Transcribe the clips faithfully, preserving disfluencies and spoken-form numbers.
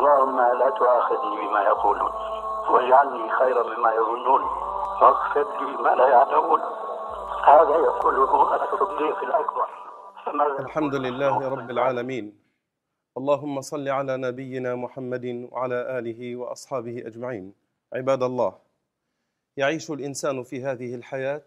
اللهم لا تؤاخذني بما يقولون واجعلني خيرا مما يظنون واغفر لي ما لا يعلمون. هذا يقوله الصديق الأكبر. الحمد لله رب العالمين، اللهم صل على نبينا محمد وعلى آله وأصحابه أجمعين. عباد الله، يعيش الإنسان في هذه الحياة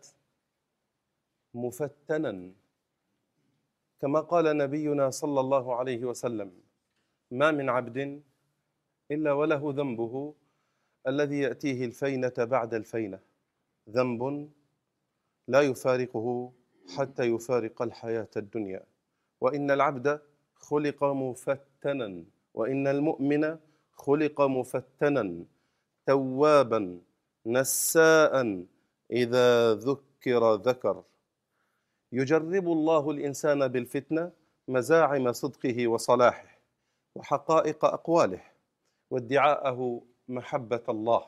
مفتنا، كما قال نبينا صلى الله عليه وسلم: ما من عبد إلا وله ذنبه الذي يأتيه الفينة بعد الفينة، ذنب لا يفارقه حتى يفارق الحياة الدنيا. وإن العبد خلق مفتنا، وإن المؤمن خلق مفتنا، توابا نساء إذا ذكر ذكر. يجرب الله الإنسان بالفتنة مزاعم صدقه وصلاحه وحقائق أقواله وادعاءه محبة الله.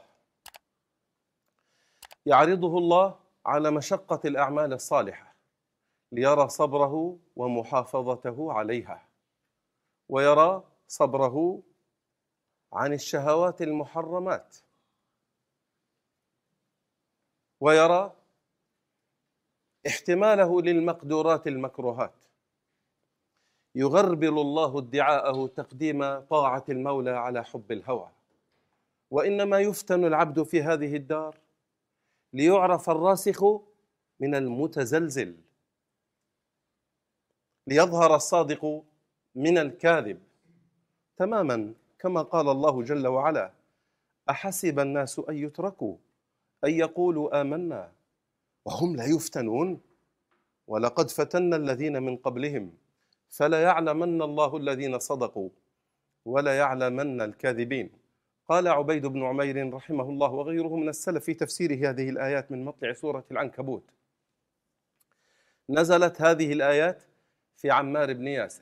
يعرضه الله على مشقة الأعمال الصالحة ليرى صبره ومحافظته عليها، ويرى صبره عن الشهوات المحرمات، ويرى احتماله للمقدورات المكروهات. يغربل الله ادعاءه تقديم طاعة المولى على حب الهوى. وإنما يفتن العبد في هذه الدار ليعرف الراسخ من المتزلزل، ليظهر الصادق من الكاذب، تماما كما قال الله جل وعلا: أحسب الناس أن يتركوا أن يقولوا آمنا وهم لا يفتنون ولقد فتنا الذين من قبلهم فلا يعلمن الله الذين صدقوا ولا يعلمن الكاذبين. قال عبيد بن عمير رحمه الله وغيره من السلف في تفسيره هذه الآيات من مطلع سورة العنكبوت: نزلت هذه الآيات في عمار بن ياسر،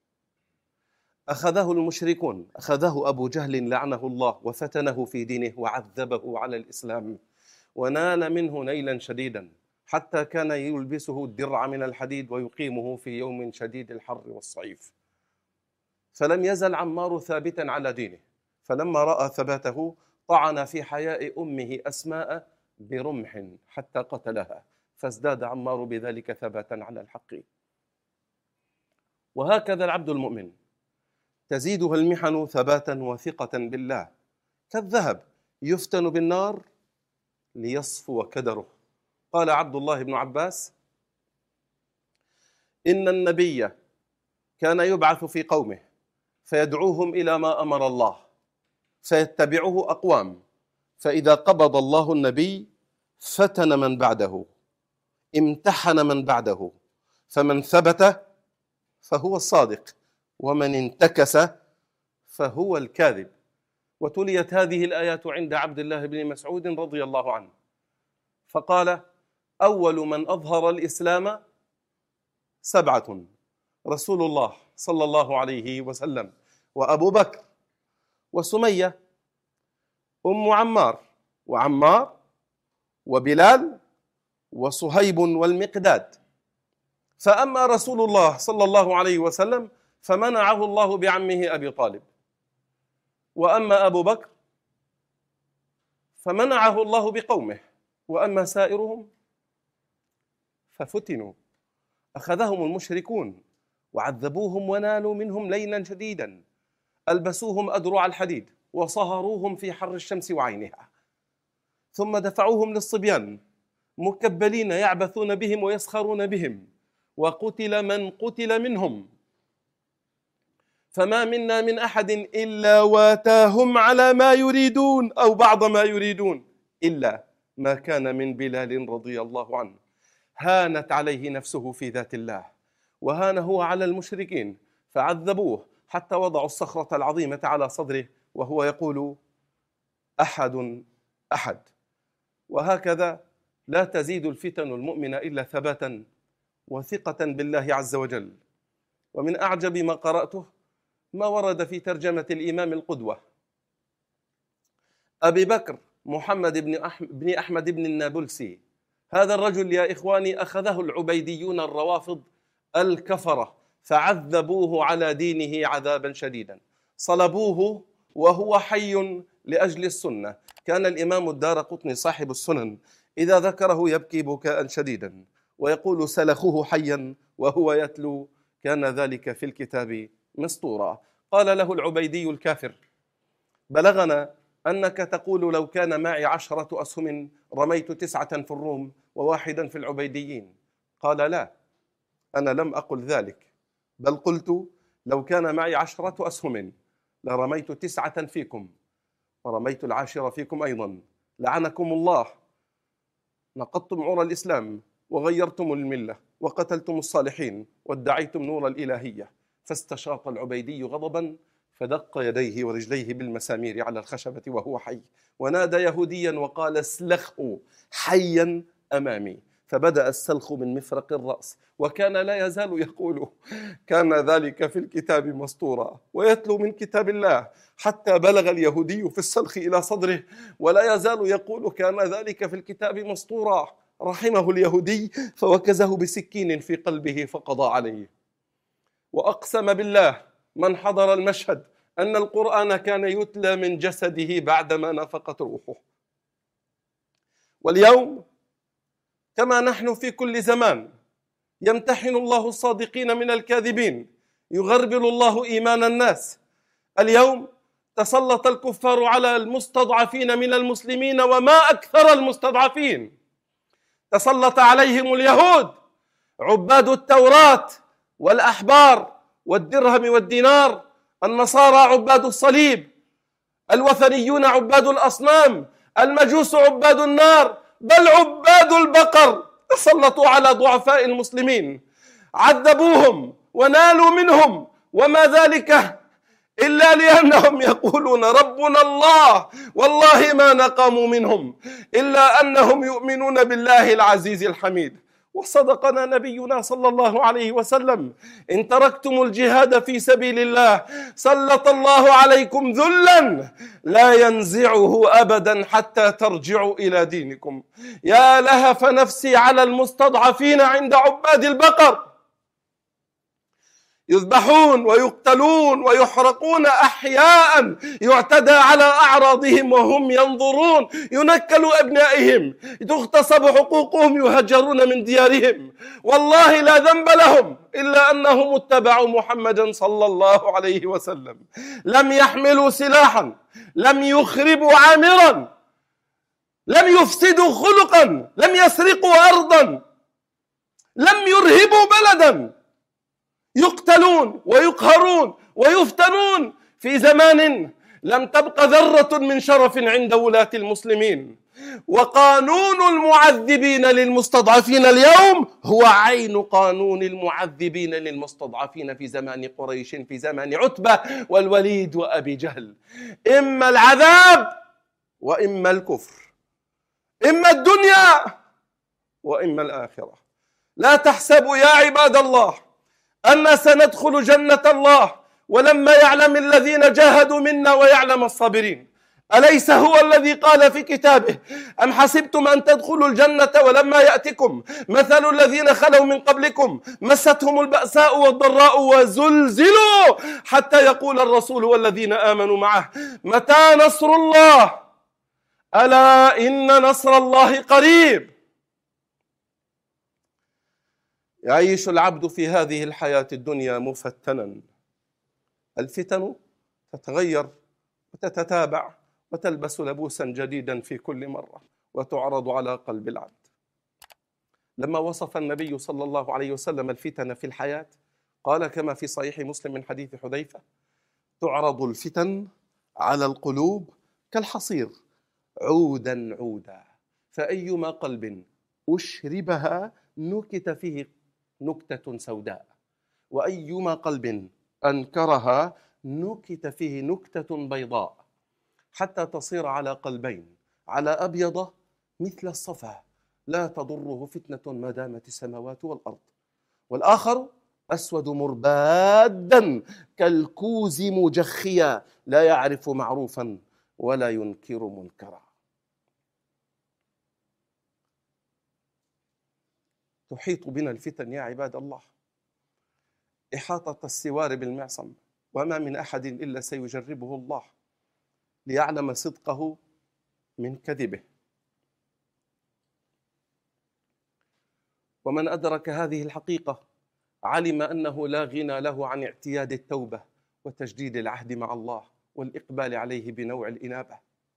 أخذه المشركون، أخذه أبو جهل لعنه الله وفتنه في دينه وعذبه على الإسلام، ونال منه نيلا شديدا حتى كان يلبسه الدرع من الحديد ويقيمه في يوم شديد الحر والصيف. فلم يزل عمار ثابتا على دينه، فلما رأى ثباته طعن في حياء أمه أسماء برمح حتى قتلها، فازداد عمار بذلك ثباتا على الحق. وهكذا العبد المؤمن تزيده المحن ثباتا وثقة بالله، كالذهب يفتن بالنار ليصفو كدره. قال عبد الله بن عباس: إن النبي كان يبعث في قومه فيدعوهم إلى ما أمر الله فيتبعه أقوام، فإذا قبض الله النبي فتن من بعده، امتحن من بعده، فمن ثبت فهو الصادق ومن انتكس فهو الكاذب. وتليت هذه الآيات عند عبد الله بن مسعود رضي الله عنه، فقال: أول من أظهر الإسلام سبعة: رسول الله صلى الله عليه وسلم، وأبو بكر، وسمية أم عمار، وعمار، وبلال، وصهيب، والمقداد. فأما رسول الله صلى الله عليه وسلم فمنعه الله بعمه أبي طالب، وأما أبو بكر فمنعه الله بقومه، وأما سائرهم ففتنوا، أخذهم المشركون وعذبوهم ونالوا منهم ليلا شديدا، ألبسوهم أدرع الحديد وصهروهم في حر الشمس وعينها، ثم دفعوهم للصبيان مكبلين يعبثون بهم ويسخرون بهم، وقتل من قتل منهم، فما منا من أحد إلا واتاهم على ما يريدون أو بعض ما يريدون إلا ما كان من بلال رضي الله عنه، هانت عليه نفسه في ذات الله، وهان هو على المشركين فعذبوه حتى وضعوا الصخرة العظيمة على صدره وهو يقول: أحد أحد. وهكذا لا تزيد الفتن المؤمن إلا ثباتا وثقة بالله عز وجل. ومن أعجب ما قرأته ما ورد في ترجمة الإمام القدوة أبي بكر محمد بن أحمد بن النابلسي. هذا الرجل يا إخواني أخذه العبيديون الروافض الكفرة فعذبوه على دينه عذابا شديدا، صلبوه وهو حي لأجل السنة. كان الإمام الدارقطني صاحب السنن إذا ذكره يبكي بكاء شديدا ويقول سلخوه حيا وهو يتلو، كان ذلك في الكتاب مسطورا. قال له العبيدي الكافر: بلغنا أنك تقول لو كان معي عشرة أسهم رميت تسعة في الروم وواحدا في العبيديين. قال: لا، أنا لم أقل ذلك، بل قلت لو كان معي عشرة أسهم لرميت تسعة فيكم ورميت العاشرة فيكم أيضا. لعنكم الله، نقضتم عرى الإسلام وغيرتم الملة وقتلتم الصالحين وادعيتم نور الإلهية. فاستشاط العبيدي غضبا فدق يديه ورجليه بالمسامير على الخشبة وهو حي، ونادى يهوديا وقال: اسلخه حيا أمامي. فبدأ السلخ من مفرق الرأس، وكان لا يزال يقول: كان ذلك في الكتاب مسطورا، ويتلو من كتاب الله حتى بلغ اليهودي في السلخ إلى صدره، ولا يزال يقول: كان ذلك في الكتاب مسطورا. رحمه اليهودي فوكزه بسكين في قلبه فقضى عليه. وأقسم بالله من حضر المشهد أن القرآن كان يتلى من جسده بعدما نفقت روحه. واليوم كما نحن في كل زمان يمتحن الله الصادقين من الكاذبين، يغربل الله إيمان الناس. اليوم تسلط الكفار على المستضعفين من المسلمين، وما أكثر المستضعفين. تسلط عليهم اليهود عباد التوراة والأحبار والدرهم والدينار، النصارى عباد الصليب، الوثنيون عباد الأصنام، المجوس عباد النار، بل عباد البقر تسلطوا على ضعفاء المسلمين، عذبوهم ونالوا منهم، وما ذلك إلا لأنهم يقولون ربنا الله، والله ما نقموا منهم إلا أنهم يؤمنون بالله العزيز الحميد. وصدقنا نبينا صلى الله عليه وسلم: إن تركتم الجهاد في سبيل الله سلط الله عليكم ذلا لا ينزعه أبدا حتى ترجعوا إلى دينكم. يا لهف نفسي على المستضعفين عند عباد البقر، يذبحون ويقتلون ويحرقون أحياء، يعتدى على أعراضهم وهم ينظرون، ينكل أبنائهم، تغتصب حقوقهم، يهجرون من ديارهم، والله لا ذنب لهم إلا أنهم اتبعوا محمدا صلى الله عليه وسلم. لم يحملوا سلاحا، لم يخربوا عامرا، لم يفسدوا خلقا، لم يسرقوا أرضا، لم يرهبوا بلدا، يقتلون ويقهرون ويفتنون في زمان لم تبق ذرة من شرف عند ولاة المسلمين. وقانون المعذبين للمستضعفين اليوم هو عين قانون المعذبين للمستضعفين في زمان قريش، في زمان عتبة والوليد وأبي جهل. إما العذاب وإما الكفر، إما الدنيا وإما الآخرة. لا تحسبوا يا عباد الله أن سندخل جنة الله ولما يعلم الذين جاهدوا منا ويعلم الصابرين. أليس هو الذي قال في كتابه: أم حسبتم أن تدخلوا الجنة ولما يأتكم مثل الذين خلوا من قبلكم مستهم البأساء والضراء وزلزلوا حتى يقول الرسول والذين آمنوا معه متى نصر الله ألا إن نصر الله قريب. يعيش العبد في هذه الحياة الدنيا مفتنا، الفتن تتغير وتتتابع وتلبس لبوسا جديدا في كل مرة وتعرض على قلب العبد. لما وصف النبي صلى الله عليه وسلم الفتن في الحياة قال كما في صحيح مسلم من حديث حذيفة: تعرض الفتن على القلوب كالحصير عودا عودا، فأيما قلب أشربها نكت فيه نكتة سوداء، وأيما قلب أنكرها نكت فيه نكتة بيضاء، حتى تصير على قلبين، على أبيض مثل الصفا لا تضره فتنة ما دامت السماوات والأرض، والآخر أسود مربادا كالكوز مجخيا لا يعرف معروفا ولا ينكر منكرا. تحيط بنا الفتن يا عباد الله إحاطة السوار بالمعصم، وما من أحد إلا سيجربه الله. ليعلم صدقه من كذبه. ومن أدرك هذه الحقيقة علم أنه لا غنى له عن اعتياد التوبة وتجديد العهد مع الله والإقبال عليه بنوع الإنابة.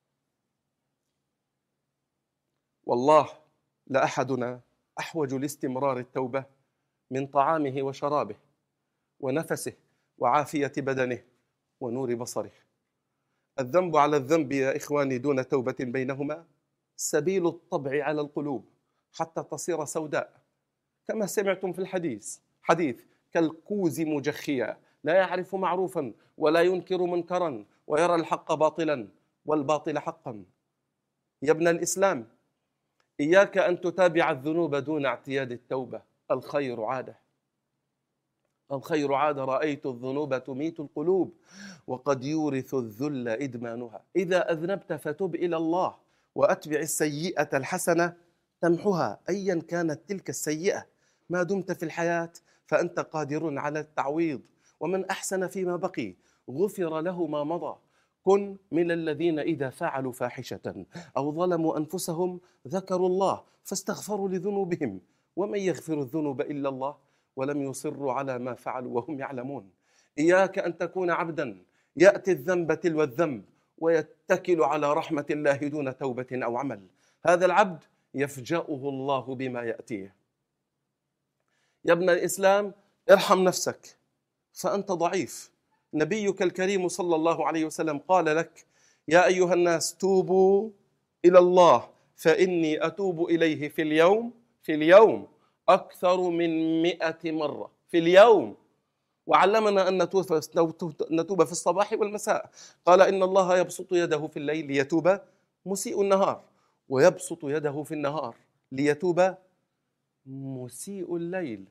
والله لأحدنا أحوج لاستمرار التوبة من طعامه وشرابه ونفسه وعافية بدنه ونور بصره. الذنب على الذنب يا إخواني دون توبة بينهما سبيل الطبع على القلوب حتى تصير سوداء، كما سمعتم في الحديث حديث كالكوز مجخيا لا يعرف معروفا ولا ينكر منكرا ويرى الحق باطلا والباطل حقا. يا ابن الإسلام، إياك أن تتابع الذنوب دون اعتياد التوبة. الخير عادة، الخير عادة، رأيت الذنوب تميت القلوب وقد يورث الذل إدمانها. إذا أذنبت فتب إلى الله وأتبع السيئة الحسنة تمحها أيا كانت تلك السيئة. ما دمت في الحياة فأنت قادر على التعويض، ومن أحسن فيما بقي غفر له ما مضى. كن من الذين إذا فعلوا فاحشة أو ظلموا أنفسهم ذكروا الله فاستغفروا لذنوبهم ومن يغفر الذنوب إلا الله ولم يصروا على ما فعلوا وهم يعلمون. إياك أن تكون عبدا يأتي الذنب تلو الذنب ويتكل على رحمة الله دون توبة أو عمل. هذا العبد يفجأه الله بما يأتيه. يا ابن الإسلام، ارحم نفسك فأنت ضعيف. نبيك الكريم صلى الله عليه وسلم قال لك: يا أيها الناس توبوا إلى الله فإني أتوب إليه في اليوم في اليوم أكثر من مئة مرة في اليوم. وعلمنا أن نتوب في الصباح والمساء. قال: إن الله يبسط يده في الليل ليتوب مسيء النهار، ويبسط يده في النهار ليتوب مسيء الليل.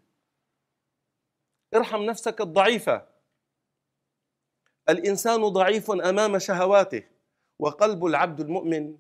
ارحم نفسك الضعيفة. الإنسان ضعيف أمام شهواته، وقلب العبد المؤمن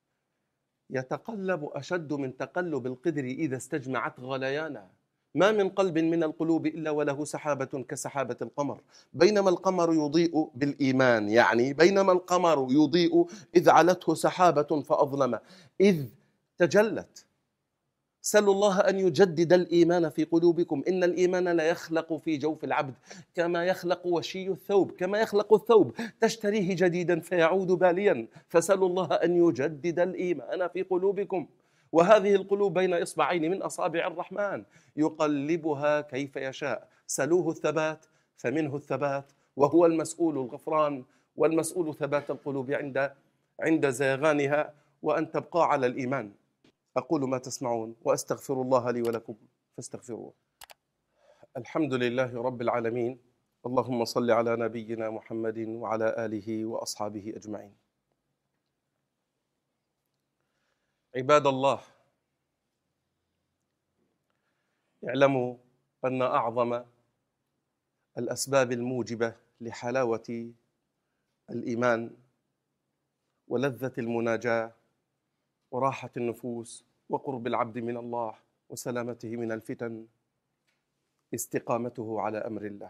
يتقلب أشد من تقلب القدر إذا استجمعت غليانا. ما من قلب من القلوب إلا وله سحابة كسحابة القمر، بينما القمر يضيء بالإيمان، يعني بينما القمر يضيء إذ علته سحابة فأظلم إذ تجلت. سلوا الله أن يجدد الإيمان في قلوبكم. إن الإيمان لا يخلق في جوف العبد كما يخلق وشي الثوب، كما يخلق الثوب تشتريه جديدا فيعود باليا. فسلوا الله أن يجدد الإيمان في قلوبكم. وهذه القلوب بين إصبعين من أصابع الرحمن يقلبها كيف يشاء. سلوه الثبات فمنه الثبات، وهو المسؤول الغفران والمسؤول ثبات القلوب عند عند زيغانها وأن تبقى على الإيمان. أقول ما تسمعون وأستغفر الله لي ولكم فاستغفروه. الحمد لله رب العالمين، اللهم صل على نبينا محمد وعلى آله وأصحابه أجمعين. عباد الله، اعلموا أن أعظم الأسباب الموجبة لحلاوة الإيمان ولذة المناجاة وراحة النفوس وقرب العبد من الله وسلامته من الفتن استقامته على أمر الله،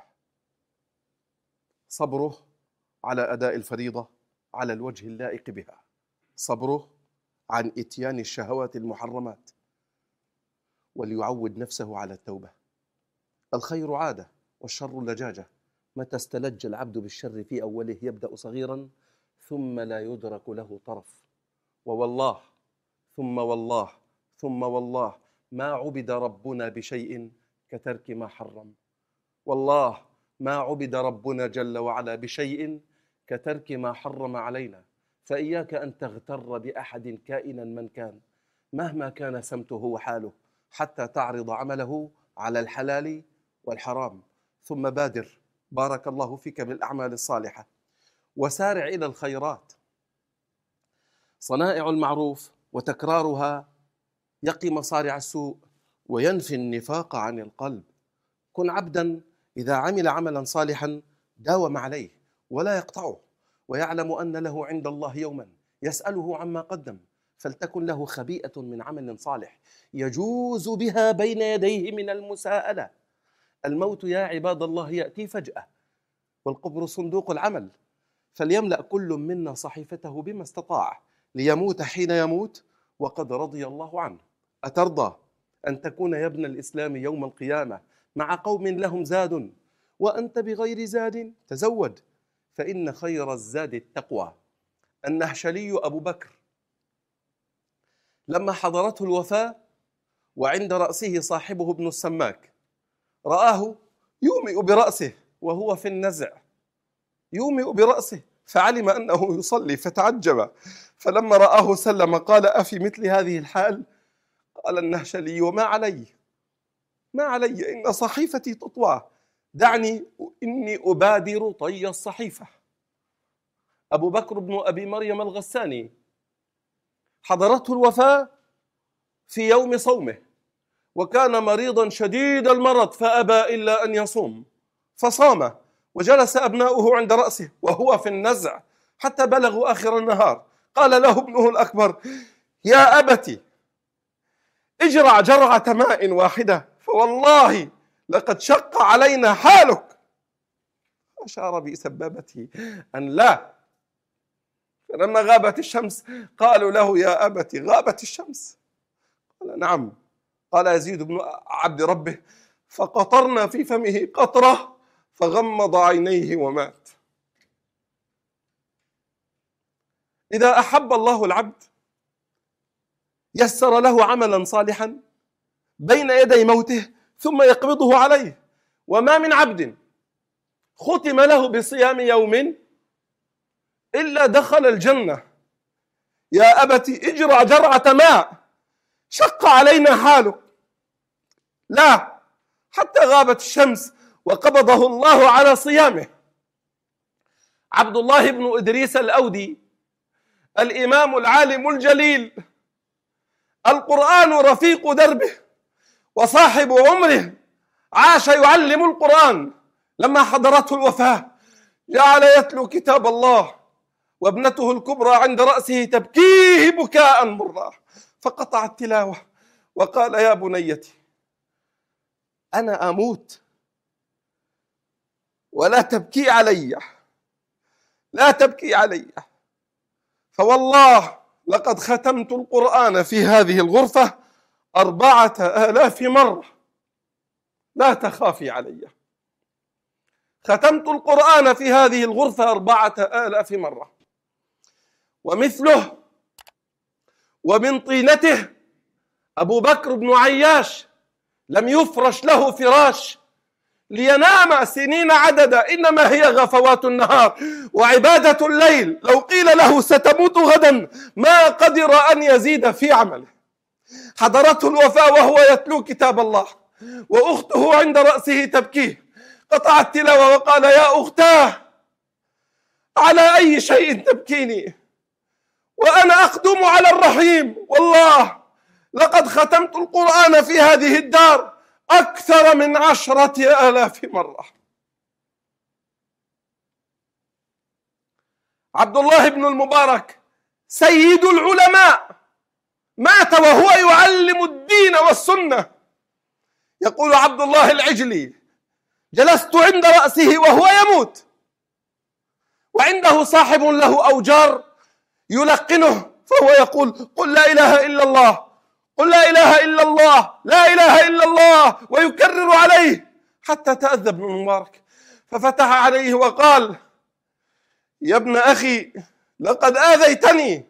صبره على أداء الفريضة على الوجه اللائق بها، صبره عن إتيان الشهوات المحرمات، وليعود نفسه على التوبة. الخير عادة والشر لجاجة. متى استلج العبد بالشر في أوله يبدأ صغيرا ثم لا يدرك له طرف. ووالله ثم والله ثم والله ما عبد ربنا بشيء كترك ما حرم. والله ما عبد ربنا جل وعلا بشيء كترك ما حرم علينا. فإياك أن تغتر بأحد كائنا من كان مهما كان سمته وحاله حتى تعرض عمله على الحلال والحرام. ثم بادر بارك الله فيك بالأعمال الصالحة وسارع إلى الخيرات. صنائع المعروف وتكرارها يقي مصارع السوء وينفي النفاق عن القلب. كن عبدا إذا عمل عملا صالحا داوم عليه ولا يقطعه، ويعلم أن له عند الله يوما يسأله عما قدم، فلتكن له خبيئة من عمل صالح يجوز بها بين يديه من المساءلة. الموت يا عباد الله يأتي فجأة، والقبر صندوق العمل، فليملأ كل منا صحيفته بما استطاع ليموت حين يموت وقد رضي الله عنه. أترضى أن تكون يا ابن الإسلام يوم القيامة مع قوم لهم زاد وأنت بغير زاد؟ تزود، فإن خير الزاد التقوى. النهشلي أبو بكر لما حضرته الوفاة وعند رأسه صاحبه ابن السماك، رآه يومئ برأسه وهو في النزع، يومئ برأسه، فعلم أنه يصلي فتعجب، فلما رآه سلم قال: أفي مثل هذه الحال؟ قال النهشلي: وما علي ما علي إن صحيفتي تطوى، دعني إني أبادر طي الصحيفة. أبو بكر بن أبي مريم الغساني حضرته الوفاة في يوم صومه، وكان مريضا شديد المرض فأبى إلا أن يصوم، فصام وجلس أبناؤه عند رأسه وهو في النزع حتى بلغوا آخر النهار. قال له ابنه الأكبر: يا أبت اجرع جرعة ماء واحدة فوالله لقد شق علينا حالك. أشار بسبابته أن لا. فلما غابت الشمس قالوا له: يا أبت غابت الشمس؟ قال: نعم. قال يزيد بن عبد ربه: فقطرنا في فمه قطرة فغمض عينيه ومات. إذا أحب الله العبد يسر له عملا صالحا بين يدي موته ثم يقبضه عليه. وما من عبد ختم له بصيام يوم إلا دخل الجنة. يا أبت اجرع جرعة ماء شق علينا حالك، لا، حتى غابت الشمس وقبضه الله على صيامه. عبد الله بن إدريس الأودي الإمام العالم الجليل، القرآن رفيق دربه وصاحب عمره، عاش يعلم القرآن. لما حضرته الوفاة جعل يتلو كتاب الله وابنته الكبرى عند رأسه تبكيه بكاء مرا، فقطع التلاوة وقال: يا بنيتي أنا أموت ولا تبكي علي، لا تبكي علي، فوالله لقد ختمت القرآن في هذه الغرفة أربعة آلاف مرة، لا تخافي علي. ختمت القرآن في هذه الغرفة أربعة آلاف مرة. ومثله ومن طينته أبو بكر بن عياش لم يفرش له فراش لينام سنين عددا، إنما هي غفوات النهار وعبادة الليل. لو قيل له ستموت غدا ما قدر أن يزيد في عمله. حضرته الوفاة وهو يتلو كتاب الله وأخته عند رأسه تبكيه، قطع التلاوة وقال: يا أختاه على أي شيء تبكيني وأنا أقدم على الرحيم؟ والله لقد ختمت القرآن في هذه الدار أكثر من عشرة آلاف مرة. عبد الله بن المبارك سيد العلماء مات وهو يعلم الدين والسنة. يقول عبد الله العجلي: جلست عند رأسه وهو يموت وعنده صاحب له أوجار يلقنه، فهو يقول: قل لا إله إلا الله، قل لا إله إلا الله، لا إله إلا الله، ويكرر عليه حتى تأذى ابن المبارك ففتح عليه وقال: يا ابن أخي لقد آذيتني،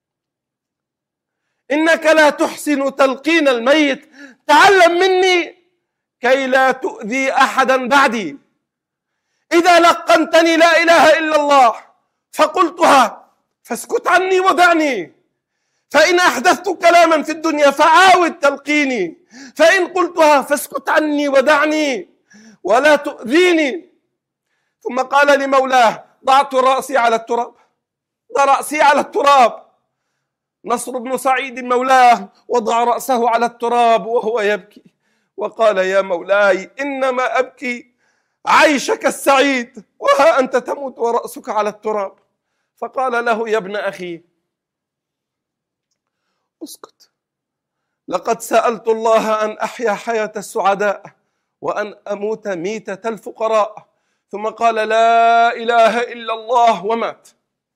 إنك لا تحسن تلقين الميت، تعلم مني كي لا تؤذي أحدا بعدي. إذا لقنتني لا إله إلا الله فقلتها فاسكت عني ودعني، فإن أحدثت كلاما في الدنيا فعاود تلقيني، فإن قلتها فاسكت عني ودعني ولا تؤذيني. ثم قال لمولاه: ضعت رأسي على التراب، ضع رأسي على التراب. نصر بن سعيد مولاه وضع رأسه على التراب وهو يبكي وقال: يا مولاي إنما أبكي عيشك السعيد وها أنت تموت ورأسك على التراب. فقال له: يا ابن أخي اسكت، لقد سألت الله أن أحيا حياة السعداء وأن أموت ميتة الفقراء، ثم قال لا إله إلا الله ومات.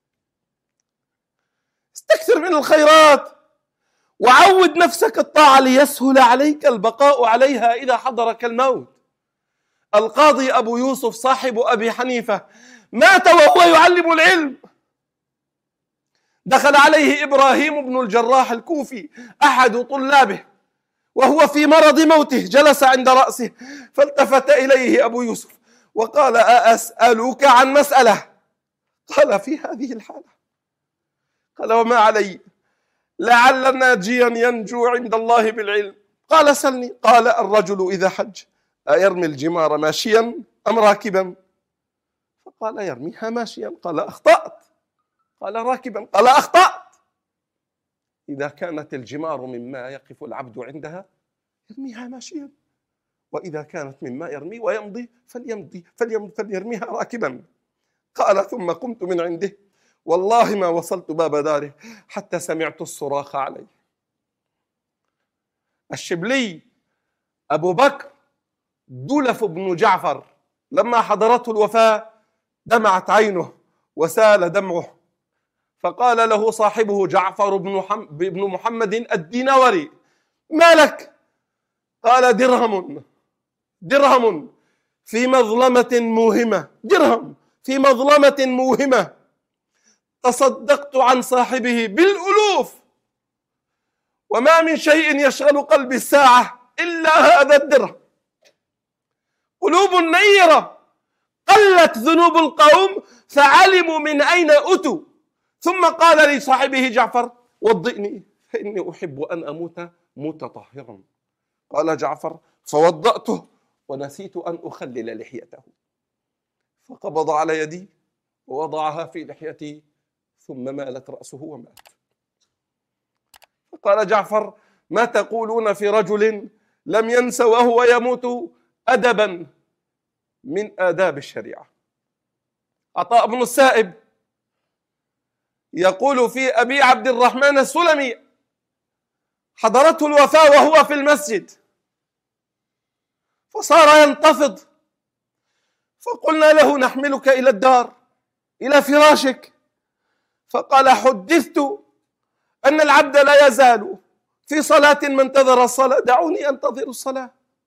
استكثر من الخيرات وعود نفسك الطاعة ليسهل عليك البقاء عليها إذا حضرك الموت. القاضي أبو يوسف صاحب أبي حنيفة مات وهو يعلم العلم. دخل عليه إبراهيم بن الجراح الكوفي أحد طلابه وهو في مرض موته، جلس عند رأسه فالتفت إليه أبو يوسف وقال أسألك عن مسألة؟ قال في هذه الحالة. قال وما علي؟ لعل ناجيا ينجو عند الله بالعلم. قال سلني. قال الرجل إذا حج أيرمي الجمار ماشيا أم راكبا؟ فقال يرميها ماشيا. قال أخطأت. قال راكبا. قال أخطأت. إذا كانت الجمار مما يقف العبد عندها يرميها ماشيا، وإذا كانت مما يرمي ويمضي فليمضي فليرميها راكبا. قال ثم قمت من عنده والله ما وصلت باب داره حتى سمعت الصراخ عليه. الشبلي أبو بكر دلف بن جعفر لما حضرته الوفاة دمعت عينه وسال دمعه، فقال له صاحبه جعفر بن محمد الدينوري ما لك؟ قال درهم درهم في مظلمة موهمة، درهم في مظلمة موهمة تصدقت عن صاحبه بالألوف، وما من شيء يشغل قلبي الساعة إلا هذا الدرهم. قلوب نيرة قلت ذنوب القوم فعلموا من أين أتوا. ثم قال لصاحبه جعفر وضئني فإني أحب أن أموت متطهرا. قال جعفر فوضأته ونسيت أن أخلل لحيته، فقبض على يدي ووضعها في لحيتي ثم مالت رأسه ومات. فقال جعفر ما تقولون في رجل لم ينس وهو يموت أدبا من آداب الشريعة؟ عطاء بن السائب يقول في أبي عبد الرحمن السلمي حضرته الوفاة وهو في المسجد فصار ينتفض، فقلنا له نحملك إلى الدار إلى فراشك، فقال حدثت أن العبد لا يزال في صلاة ما انتظر الصلاة، دعوني أنتظر الصلاة.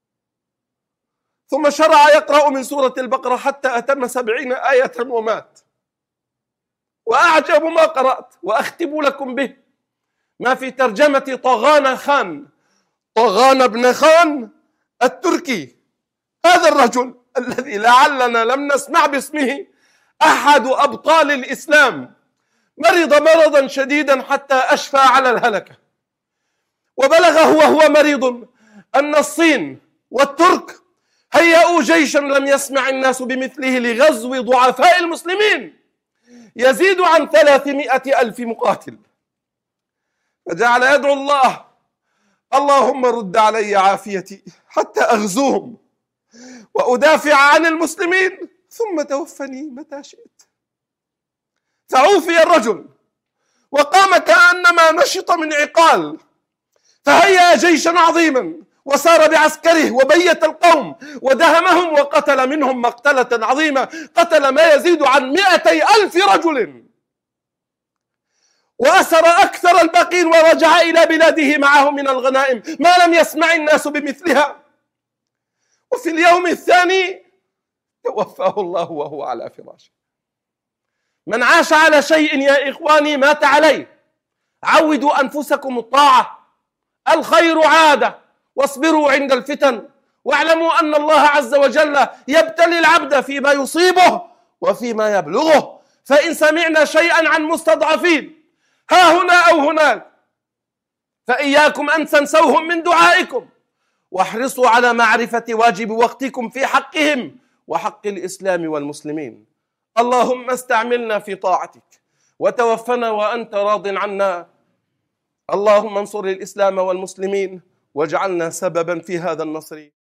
ثم شرع يقرأ من سورة البقرة حتى أتم سبعين آية ومات. وأعجب ما قرأت وأختم لكم به ما في ترجمة طغان خان، طغان بن خان التركي. هذا الرجل الذي لعلنا لم نسمع باسمه أحد أبطال الإسلام مرض مرضا شديدا حتى أشفى على الهلكة، وبلغه وهو مريض أن الصين والترك هيئوا جيشا لم يسمع الناس بمثله لغزو ضعفاء المسلمين يزيد عن ثلاثمائة ألف مقاتل، فجعل يدعو الله اللهم رد علي عافيتي حتى أغزوهم وأدافع عن المسلمين ثم توفني متى شئت. فعوفي الرجل وقام كأنما نشط من عقال، فهيأ جيشا عظيما وسار بعسكره وبيت القوم ودهمهم وقتل منهم مقتلة عظيمة، قتل ما يزيد عن مئتي ألف رجل وأسر أكثر الباقين ورجع إلى بلاده معه من الغنائم ما لم يسمع الناس بمثلها. وفي اليوم الثاني توفاه الله وهو على فراشه. من عاش على شيء يا إخواني مات عليه. عودوا أنفسكم الطاعة، الخير عادة، واصبروا عند الفتن، واعلموا أن الله عز وجل يبتلي العبد فيما يصيبه وفيما يبلغه. فإن سمعنا شيئا عن مستضعفين ها هنا أو هناك فإياكم أن تنسوهم من دعائكم، واحرصوا على معرفة واجب وقتكم في حقهم وحق الإسلام والمسلمين. اللهم استعملنا في طاعتك وتوفنا وأنت راض عنا. اللهم انصر الإسلام والمسلمين واجعلنا سببا في هذا النصر.